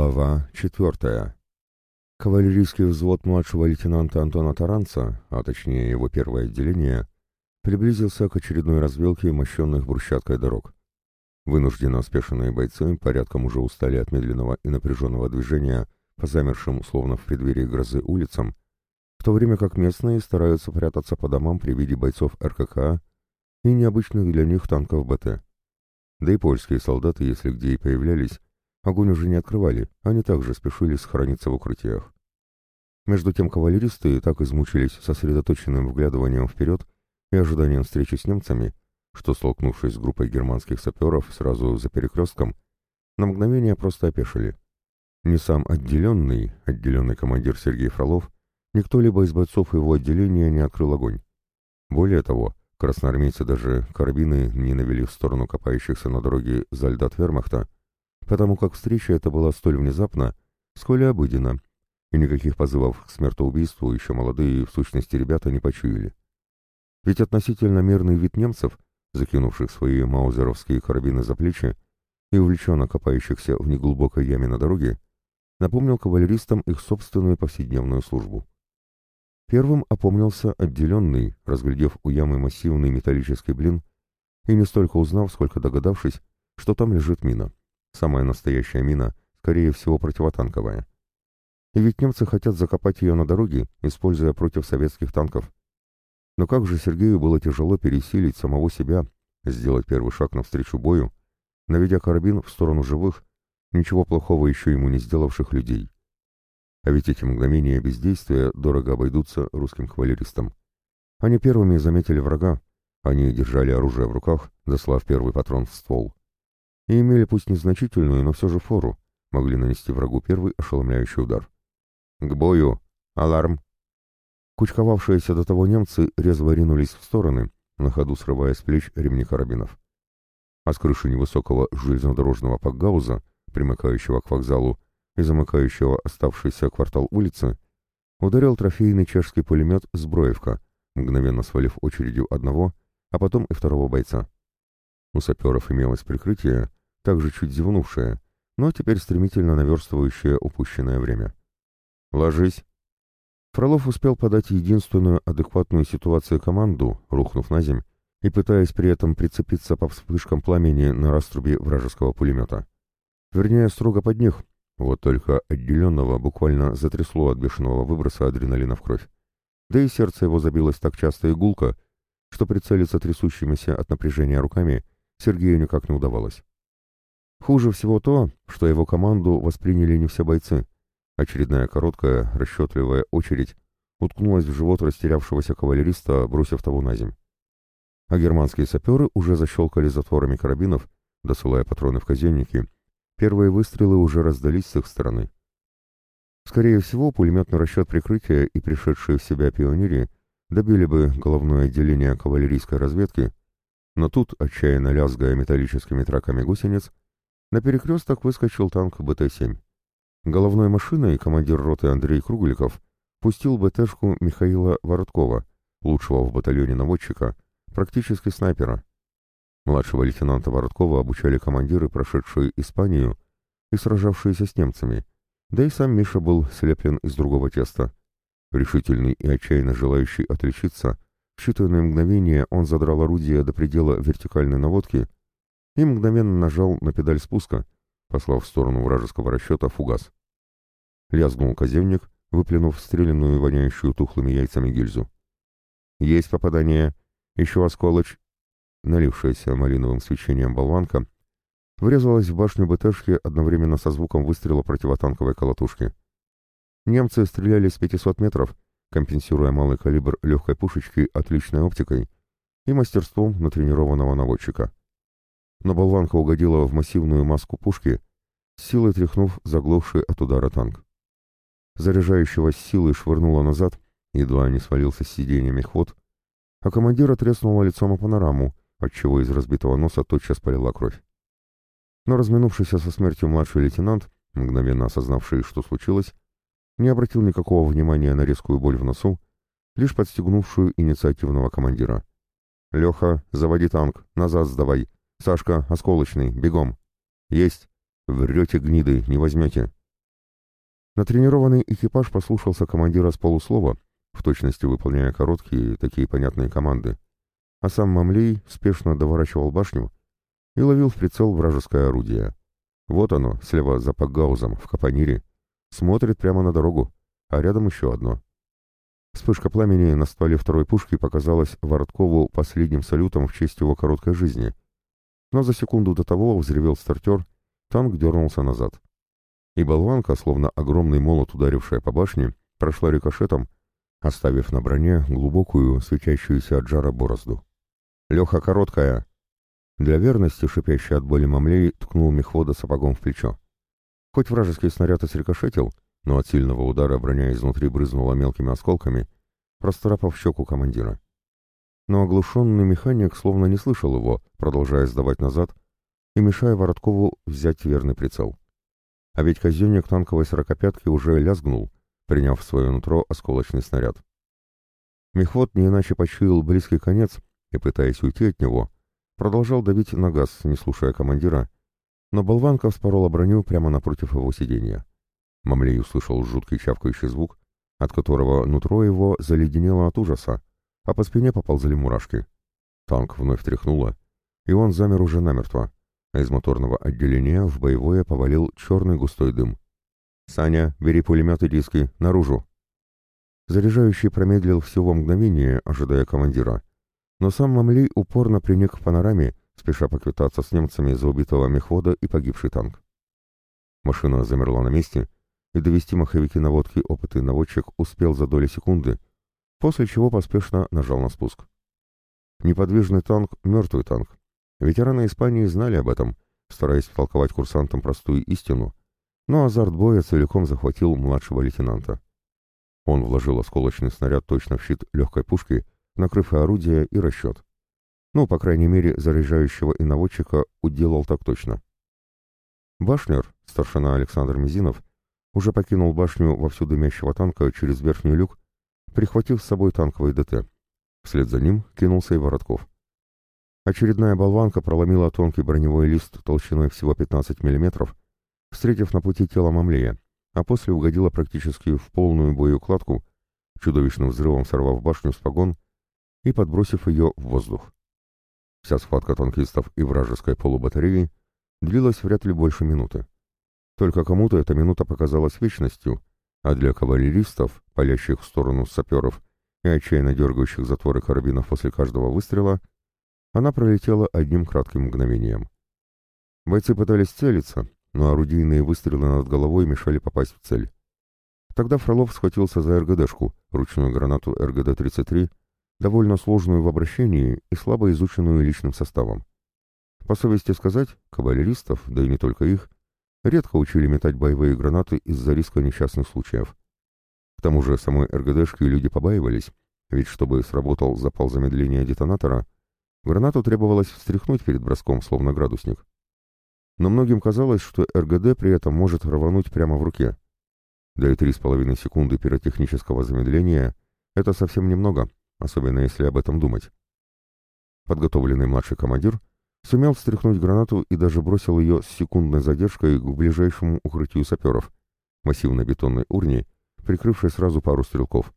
Глава 4. Кавалерийский взвод младшего лейтенанта Антона Таранца, а точнее его первое отделение, приблизился к очередной развилке мощенных брусчаткой дорог. Вынужденно спешенные бойцы порядком уже устали от медленного и напряженного движения по замершим, словно в преддверии грозы, улицам, в то время как местные стараются прятаться по домам при виде бойцов РККА и необычных для них танков БТ. Да и польские солдаты, если где и появлялись, огонь уже не открывали, они также спешили сохраниться в укрытиях. Между тем кавалеристы так измучились сосредоточенным вглядыванием вперед и ожиданием встречи с немцами, что, столкнувшись с группой германских саперов сразу за перекрестком, на мгновение просто опешили. Ни сам отделенный командир Сергей Фролов, ни кто-либо из бойцов его отделения не открыл огонь. Более того, красноармейцы даже карабины не навели в сторону копающихся на дороге солдат вермахта, потому как встреча эта была столь внезапна, сколь и обыденна, и никаких позывов к смертоубийству еще молодые в сущности ребята не почуяли. Ведь относительно мирный вид немцев, закинувших свои маузеровские карабины за плечи и увлеченно копающихся в неглубокой яме на дороге, напомнил кавалеристам их собственную повседневную службу. Первым опомнился отделенный, разглядев у ямы массивный металлический блин, и не столько узнав, сколько догадавшись, что там лежит мина. Самая настоящая мина, скорее всего, противотанковая. И ведь немцы хотят закопать ее на дороге, используя против советских танков. Но как же Сергею было тяжело пересилить самого себя, сделать первый шаг навстречу бою, наведя карабин в сторону живых, ничего плохого еще ему не сделавших людей. А ведь эти мгновения бездействия дорого обойдутся русским кавалеристам. Они первыми заметили врага, они держали оружие в руках, дослав первый патрон в ствол. И имели пусть незначительную, но все же фору, могли нанести врагу первый ошеломляющий удар. «К бою! Аларм!» Кучковавшиеся до того немцы резво ринулись в стороны, на ходу срывая с плеч ремни карабинов. А с крыши невысокого железнодорожного пакгауза, примыкающего к вокзалу и замыкающего оставшийся квартал улицы, ударил трофейный чешский пулемет «Зброевка», мгновенно свалив очередью одного, а потом и второго бойца. У саперов имелось прикрытие, также чуть зевнувшее, но теперь стремительно наверстывающее упущенное время. «Ложись!» Фролов успел подать единственную адекватную ситуацию команду, рухнув на земь, и пытаясь при этом прицепиться по вспышкам пламени на раструбе вражеского пулемета. Вернее, строго под них, вот только отделенного буквально затрясло от бешеного выброса адреналина в кровь. Да и сердце его забилось так часто и гулко, что прицелиться трясущимися от напряжения руками Сергею никак не удавалось. Хуже всего то, что его команду восприняли не все бойцы. Очередная короткая, расчетливая очередь уткнулась в живот растерявшегося кавалериста, бросив того на земь. А германские саперы уже защелкали затворами карабинов, досылая патроны в казенники. Первые выстрелы уже раздались с их стороны. Скорее всего, пулеметный расчет прикрытия и пришедшие в себя пионерии добили бы головное отделение кавалерийской разведки, но тут, отчаянно лязгая металлическими траками гусениц, на перекресток выскочил танк БТ-7. Головной машиной командир роты Андрей Кругликов пустил БТшку Михаила Вороткова, лучшего в батальоне наводчика, практически снайпера. Младшего лейтенанта Вороткова обучали командиры, прошедшие Испанию и сражавшиеся с немцами, да и сам Миша был слеплен из другого теста. Решительный и отчаянно желающий отличиться, в считанные мгновения он задрал орудие до предела вертикальной наводки и мгновенно нажал на педаль спуска, послав в сторону вражеского расчета фугас. Лязгнул казенник, выплюнув стрелянную, воняющую тухлыми яйцами гильзу. «Есть попадание! Еще осколочь!» Налившаяся малиновым свечением болванка врезалась в башню БТшки одновременно со звуком выстрела противотанковой колотушки. Немцы стреляли с 500 метров, компенсируя малый калибр легкой пушечки отличной оптикой и мастерством натренированного наводчика. Но болванка угодила в массивную маску пушки, с силой тряхнув заглохший от удара танк. Заряжающего с силой швырнуло назад, едва не свалился с сиденья мехвод, а командира треснуло лицом о панораму, отчего из разбитого носа тотчас полила кровь. Но разминувшийся со смертью младший лейтенант, мгновенно осознавший, что случилось, не обратил никакого внимания на резкую боль в носу, лишь подстегнувшую инициативного командира. «Леха, заводи танк, назад сдавай! Сашка, осколочный, бегом!» «Есть! Врете, гниды, не возьмете!» Натренированный экипаж послушался командира с полуслова, в точности выполняя короткие, такие понятные команды, а сам Мамлей спешно доворачивал башню и ловил в прицел вражеское орудие. Вот оно, слева за пакгаузом, в капонире, смотрит прямо на дорогу, а рядом еще одно. Вспышка пламени на стволе второй пушки показалась Вороткову последним салютом в честь его короткой жизни, но за секунду до того взревел стартер, танк дернулся назад. И болванка, словно огромный молот, ударившая по башне, прошла рикошетом, оставив на броне глубокую, светящуюся от жара борозду. «Леха, короткая!» Для верности, шипящий от боли Мамлей, ткнул мехвода сапогом в плечо. Хоть вражеский снаряд и срикошетил, но от сильного удара броня изнутри брызнула мелкими осколками, расцарапав щеку командира. Но оглушенный механик словно не слышал его, продолжая сдавать назад и мешая Вороткову взять верный прицел. А ведь казенник танковой сорокопятки уже лязгнул, приняв в свое нутро осколочный снаряд. Мехвод не иначе почуял близкий конец и, пытаясь уйти от него, продолжал давить на газ, не слушая командира, но болванка вспорола броню прямо напротив его сиденья. Мамлей услышал жуткий чавкающий звук, от которого нутро его заледенело от ужаса, а по спине поползли мурашки. Танк вновь тряхнуло, и он замер уже намертво, а из моторного отделения в боевое повалил черный густой дым. «Саня, бери пулемет и диски, наружу!» Заряжающий промедлил всего мгновение, ожидая командира, но сам Мамлей упорно приник к панораме, спеша поквитаться с немцами за убитого мехвода и погибший танк. Машина замерла на месте, и довести маховики наводки опытный наводчик успел за доли секунды, после чего поспешно нажал на спуск. Неподвижный танк — мертвый танк. Ветераны Испании знали об этом, стараясь втолковать курсантам простую истину, но азарт боя целиком захватил младшего лейтенанта. Он вложил осколочный снаряд точно в щит легкой пушки, накрыв и орудие, и расчет. Ну, по крайней мере, заряжающего и наводчика уделал так точно. Башнер, старшина Александр Мизинов, уже покинул башню вовсю дымящего танка через верхний люк, прихватив с собой танковый ДТ. Вслед за ним кинулся и Воротков. Очередная болванка проломила тонкий броневой лист толщиной всего 15 мм, встретив на пути тело Мамлея, а после угодила практически в полную боеукладку, чудовищным взрывом сорвав башню с погон и подбросив ее в воздух. Вся схватка танкистов и вражеской полубатареи длилась вряд ли больше минуты. Только кому-то эта минута показалась вечностью, а для кавалеристов, палящих в сторону саперов и отчаянно дергающих затворы карабинов после каждого выстрела, она пролетела одним кратким мгновением. Бойцы пытались целиться, но орудийные выстрелы над головой мешали попасть в цель. Тогда Фролов схватился за РГДшку, ручную гранату РГД-33, довольно сложную в обращении и слабо изученную личным составом. По совести сказать, кавалеристов, да и не только их, редко учили метать боевые гранаты из-за риска несчастных случаев. К тому же самой РГДшки люди побаивались, ведь чтобы сработал запал замедления детонатора, гранату требовалось встряхнуть перед броском, словно градусник. Но многим казалось, что РГД при этом может рвануть прямо в руке. Да и 3,5 секунды пиротехнического замедления — это совсем немного, особенно если об этом думать. Подготовленный младший командир сумел встряхнуть гранату и даже бросил ее с секундной задержкой к ближайшему укрытию саперов, массивной бетонной урне, прикрывшей сразу пару стрелков.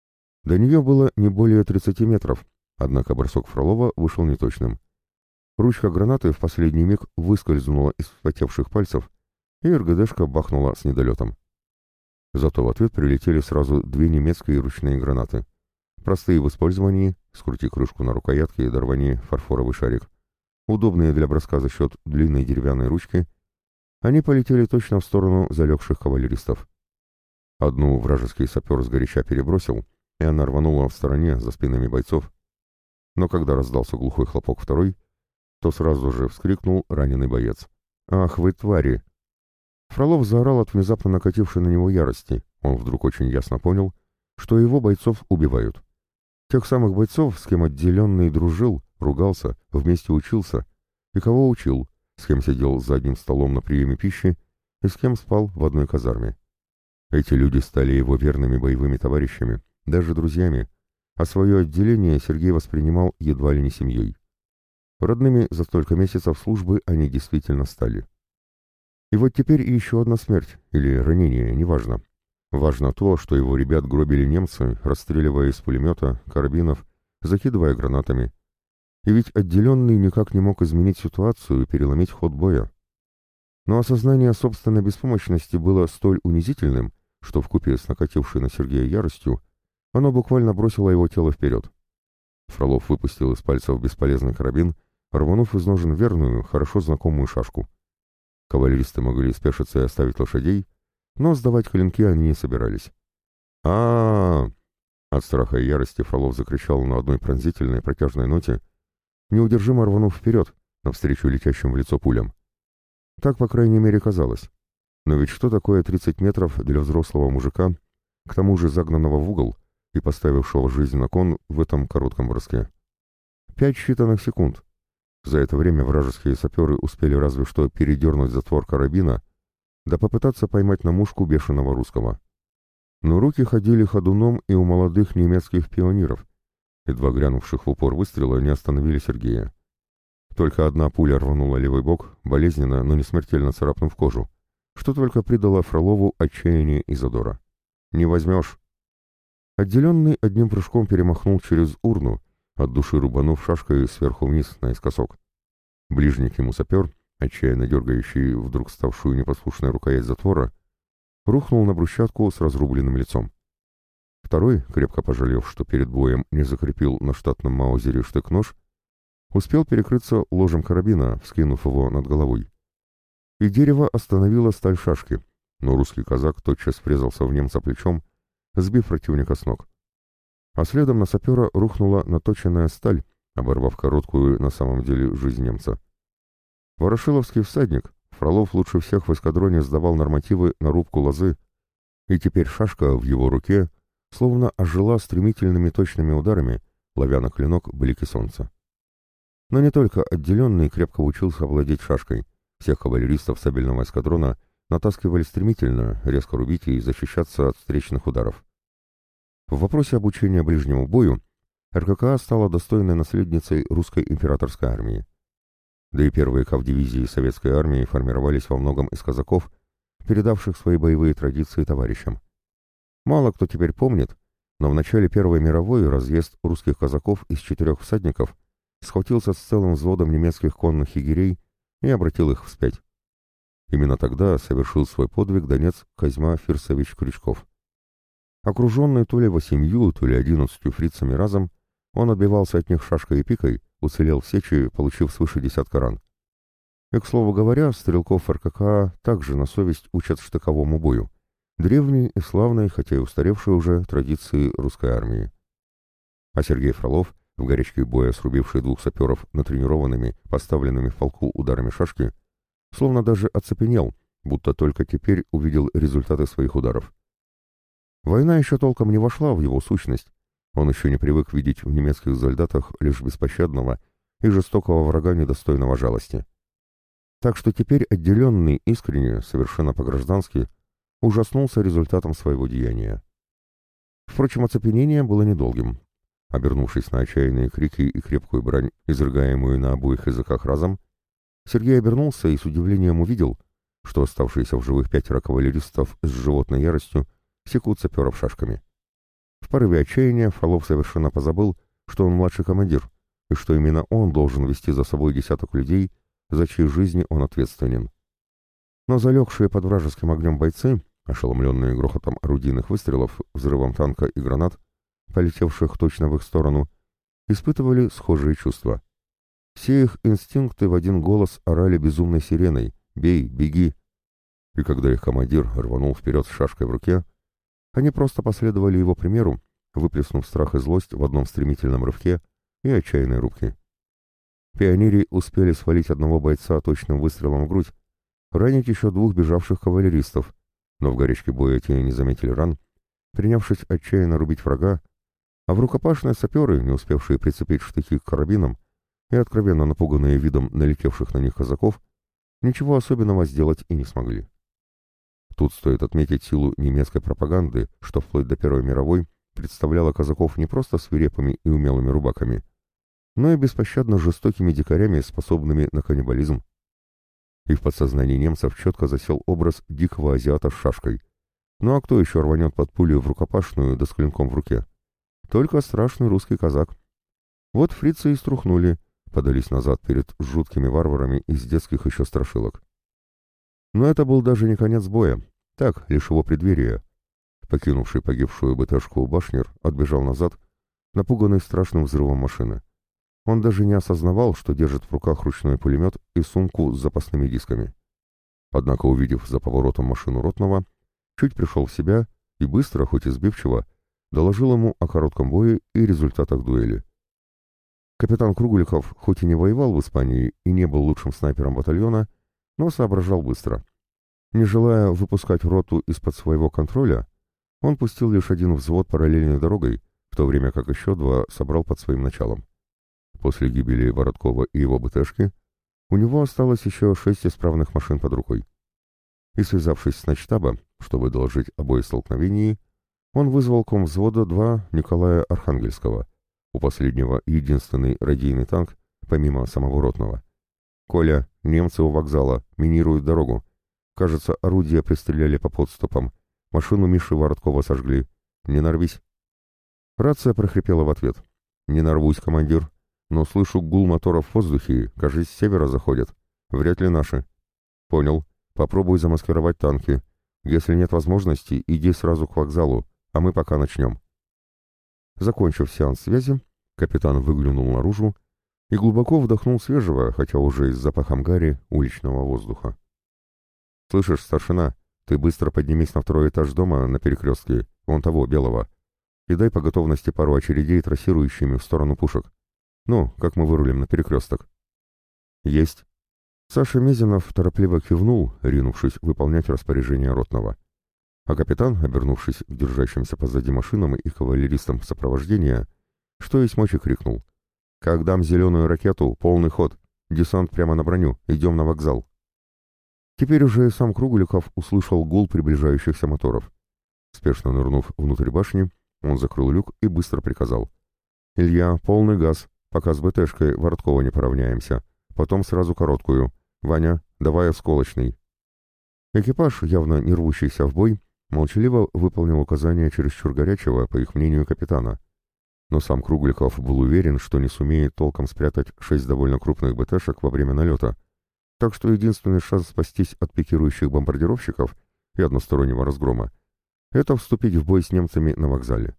До нее было не более 30 метров, однако бросок Фролова вышел неточным. Ручка гранаты в последний миг выскользнула из вспотевших пальцев, и РГДшка бахнула с недолетом. Зато в ответ прилетели сразу 2 немецкие ручные гранаты. Простые в использовании, скрути крышку на рукоятке и дорвани фарфоровый шарик. Удобные для броска за счет длинной деревянной ручки, они полетели точно в сторону залегших кавалеристов. Одну вражеский сапер сгоряча перебросил, и она рванула в стороне за спинами бойцов. Но когда раздался глухой хлопок второй, то сразу же вскрикнул раненый боец. «Ах вы твари!» Фролов заорал от внезапно накатившей на него ярости. Он вдруг очень ясно понял, что его бойцов убивают. Тех самых бойцов, с кем отделенный дружил, ругался, вместе учился, и кого учил, с кем сидел за одним столом на приеме пищи и с кем спал в одной казарме. Эти люди стали его верными боевыми товарищами, даже друзьями, а свое отделение Сергей воспринимал едва ли не семьей. Родными за столько месяцев службы они действительно стали. И вот теперь еще одна смерть, или ранение, неважно, Важно то, что его ребят гробили немцы, расстреливая из пулемета, карабинов, закидывая гранатами. И ведь отделенный никак не мог изменить ситуацию и переломить ход боя. Но осознание собственной беспомощности было столь унизительным, что вкупе с накатившей на Сергея яростью, оно буквально бросило его тело вперед. Фролов выпустил из пальцев бесполезный карабин, рванув из ножен верную, хорошо знакомую шашку. Кавалеристы могли спешиться и оставить лошадей, но сдавать клинки они не собирались. а От страха и ярости Фролов закричал на одной пронзительной протяжной ноте, неудержимо рванув вперед, навстречу летящим в лицо пулям. Так, по крайней мере, казалось. Но ведь что такое 30 метров для взрослого мужика, к тому же загнанного в угол и поставившего жизнь на кон в этом коротком броске? 5 считанных секунд. За это время вражеские саперы успели разве что передернуть затвор карабина, да попытаться поймать на мушку бешеного русского. Но руки ходили ходуном и у молодых немецких пионеров, едва глянувших в упор выстрела, не остановили Сергея. Только одна пуля рванула левый бок, болезненно, но не смертельно царапнув кожу, что только придало Фролову отчаяние и задора. «Не возьмешь!» Отделенный одним прыжком перемахнул через урну, от души рубанув шашкой сверху вниз наискосок. Ближний к нему сапер, отчаянно дергающий вдруг ставшую непослушной рукоять затвора, рухнул на брусчатку с разрубленным лицом. Второй, крепко пожалев, что перед боем не закрепил на штатном маузере штык-нож, успел перекрыться ложем карабина, вскинув его над головой. И дерево остановило сталь шашки, но русский казак тотчас врезался в немца плечом, сбив противника с ног. А следом на сапера рухнула наточенная сталь, оборвав короткую на самом деле жизнь немца. Ворошиловский всадник, Фролов лучше всех в эскадроне сдавал нормативы на рубку лозы, и теперь шашка в его руке словно ожила стремительными точными ударами, ловя на клинок блики солнца. Но не только отделенный крепко учился владеть шашкой. Всех кавалеристов сабельного эскадрона натаскивали стремительно, резко рубить и защищаться от встречных ударов. В вопросе обучения ближнему бою РККА стала достойной наследницей русской императорской армии. Да и первые кавдивизии советской армии формировались во многом из казаков, передавших свои боевые традиции товарищам. Мало кто теперь помнит, но в начале Первой мировой разъезд русских казаков из 4 всадников схватился с целым взводом немецких конных егерей и обратил их вспять. Именно тогда совершил свой подвиг донец Козьма Фирсович Крючков. Окруженный то ли 8, то ли 11 фрицами разом, он отбивался от них шашкой и пикой, уцелел в сече, получив свыше 10 ран. И, к слову говоря, стрелков РККА также на совесть учат штыковому бою, древней и славной, хотя и устаревшей уже, традиции русской армии. А Сергей Фролов, в горячке боя срубивший 2 саперов натренированными, поставленными в полку ударами шашки, словно даже оцепенел, будто только теперь увидел результаты своих ударов. Война еще толком не вошла в его сущность, он еще не привык видеть в немецких солдатах лишь беспощадного и жестокого врага, недостойного жалости. Так что теперь отделенный искренне, совершенно по-граждански, ужаснулся результатом своего деяния. Впрочем, оцепенение было недолгим. Обернувшись на отчаянные крики и крепкую брань, изрыгаемую на обоих языках разом, Сергей обернулся и с удивлением увидел, что оставшиеся в живых 5 кавалеристов с животной яростью секут саперов шашками. В порыве отчаяния Фролов совершенно позабыл, что он младший командир, и что именно он должен вести за собой десяток людей, за чьи жизни он ответственен. Но залегшие под вражеским огнем бойцы, ошеломленные грохотом орудийных выстрелов, взрывом танка и гранат, полетевших точно в их сторону, испытывали схожие чувства. Все их инстинкты в один голос орали безумной сиреной «Бей! Беги!». И когда их командир рванул вперед с шашкой в руке, они просто последовали его примеру, выплеснув страх и злость в одном стремительном рывке и отчаянной рубке. Пионеры успели свалить одного бойца точным выстрелом в грудь, ранить еще 2 бежавших кавалеристов, но в горячке боя те не заметили ран, принявшись отчаянно рубить врага, а в рукопашные саперы, не успевшие прицепить штыки к карабинам и откровенно напуганные видом налетевших на них казаков, ничего особенного сделать и не смогли. Тут стоит отметить силу немецкой пропаганды, что вплоть до Первой мировой представляла казаков не просто свирепыми и умелыми рубаками, но и беспощадно жестокими дикарями, способными на каннибализм. И в подсознании немцев четко засел образ дикого азиата с шашкой, Ну а кто еще рванет под пулю в рукопашную да с клинком в руке? Только страшный русский казак. Вот фрицы и струхнули, подались назад перед жуткими варварами из детских еще страшилок. Но это был даже не конец боя, так, лишь его преддверие. Покинувший погибшую БТшку башнер отбежал назад, напуганный страшным взрывом машины. Он даже не осознавал, что держит в руках ручной пулемет и сумку с запасными дисками. Однако, увидев за поворотом машину Ротного, чуть пришел в себя и быстро, хоть и сбивчиво, доложил ему о коротком бое и результатах дуэли. Капитан Кругликов хоть и не воевал в Испании и не был лучшим снайпером батальона, но соображал быстро. Не желая выпускать роту из-под своего контроля, он пустил лишь один взвод параллельной дорогой, в то время как еще два собрал под своим началом. После гибели Вороткова и его БТшки у него осталось еще 6 исправных машин под рукой. И связавшись с начштаба, чтобы доложить о боестолкновении, он вызвал комвзвода 2 Николая Архангельского. У последнего единственный радийный танк, помимо самого ротного. «Коля, немцы у вокзала, минируют дорогу. Кажется, орудия пристреляли по подступам. Машину Миши Вороткова сожгли. Не нарвись». Рация прохрипела в ответ. «Не нарвусь, командир. Но слышу гул моторов в воздухе, кажется, с севера заходят. Вряд ли наши». «Понял. Попробуй замаскировать танки. Если нет возможности, иди сразу к вокзалу, а мы пока начнем». Закончив сеанс связи, капитан выглянул наружу и глубоко вдохнул свежего, хотя уже и с запахом гари, уличного воздуха. «Слышишь, старшина, ты быстро поднимись на 2-й этаж дома на перекрестке, вон того, белого, и дай по готовности пару очередей трассирующими в сторону пушек. Ну, как мы вырулим на перекресток». «Есть». Саша Мезенов торопливо кивнул, ринувшись выполнять распоряжение ротного. А капитан, обернувшись к держащимся позади машинам и кавалеристам сопровождения, что есть мочи крикнул: «Как дам зеленую ракету, полный ход! Десант прямо на броню, идем на вокзал!» Теперь уже и сам Кругликов услышал гул приближающихся моторов. Спешно нырнув внутрь башни, он закрыл люк и быстро приказал: «Илья, полный газ, пока с БТшкой Вороткова не поравняемся, потом сразу короткую. Ваня, давай осколочный». Экипаж, явно не рвущийся в бой, молчаливо выполнил указания чересчур горячего, по их мнению, капитана. Но сам Кругликов был уверен, что не сумеет толком спрятать 6 довольно крупных БТшек во время налета, так что единственный шанс спастись от пикирующих бомбардировщиков и одностороннего разгрома — это вступить в бой с немцами на вокзале.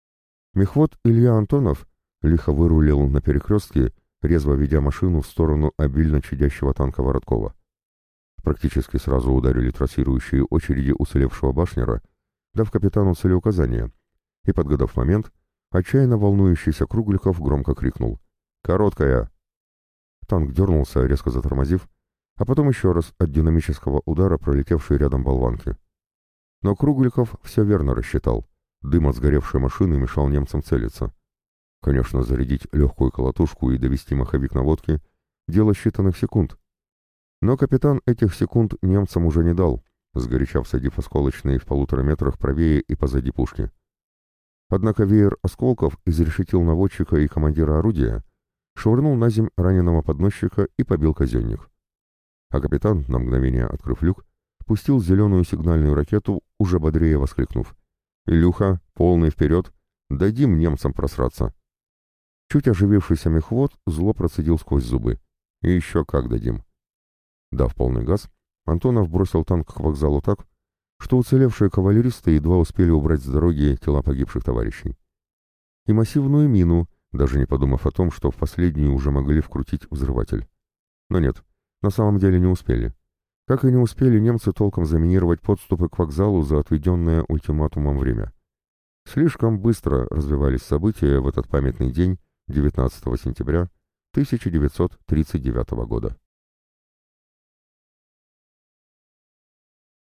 Мехвод Илья Антонов лихо вырулил на перекрестке, резво ведя машину в сторону обильно чадящего танка Вороткова. Практически сразу ударили трассирующие очереди уцелевшего башнера, дав капитану целеуказание, и, подгадав момент, отчаянно волнующийся Кругликов громко крикнул: «Короткая!». Танк дернулся, резко затормозив, а потом еще раз от динамического удара, пролетевшей рядом болванки. Но Кругликов все верно рассчитал. Дым от сгоревшей машины мешал немцам целиться. Конечно, зарядить легкую колотушку и довести маховик наводки — дело считанных секунд. Но капитан этих секунд немцам уже не дал, сгоряча всадив осколочные в 1,5 метрах правее и позади пушки. Однако веер осколков изрешетил наводчика и командира орудия, швырнул на земь раненого подносчика и побил казенник. А капитан, на мгновение открыв люк, пустил зеленую сигнальную ракету, уже бодрее воскликнув: «Илюха, полный вперед! Дадим немцам просраться!» Чуть оживившийся мехвод зло процедил сквозь зубы: «И еще как дадим!» Дав полный газ, Антонов бросил танк к вокзалу так, что уцелевшие кавалеристы едва успели убрать с дороги тела погибших товарищей. И массивную мину, даже не подумав о том, что в последнюю уже могли вкрутить взрыватель. Но нет, на самом деле не успели. Как и не успели немцы толком заминировать подступы к вокзалу за отведенное ультиматумом время. Слишком быстро развивались события в этот памятный день, 19 сентября 1939 года.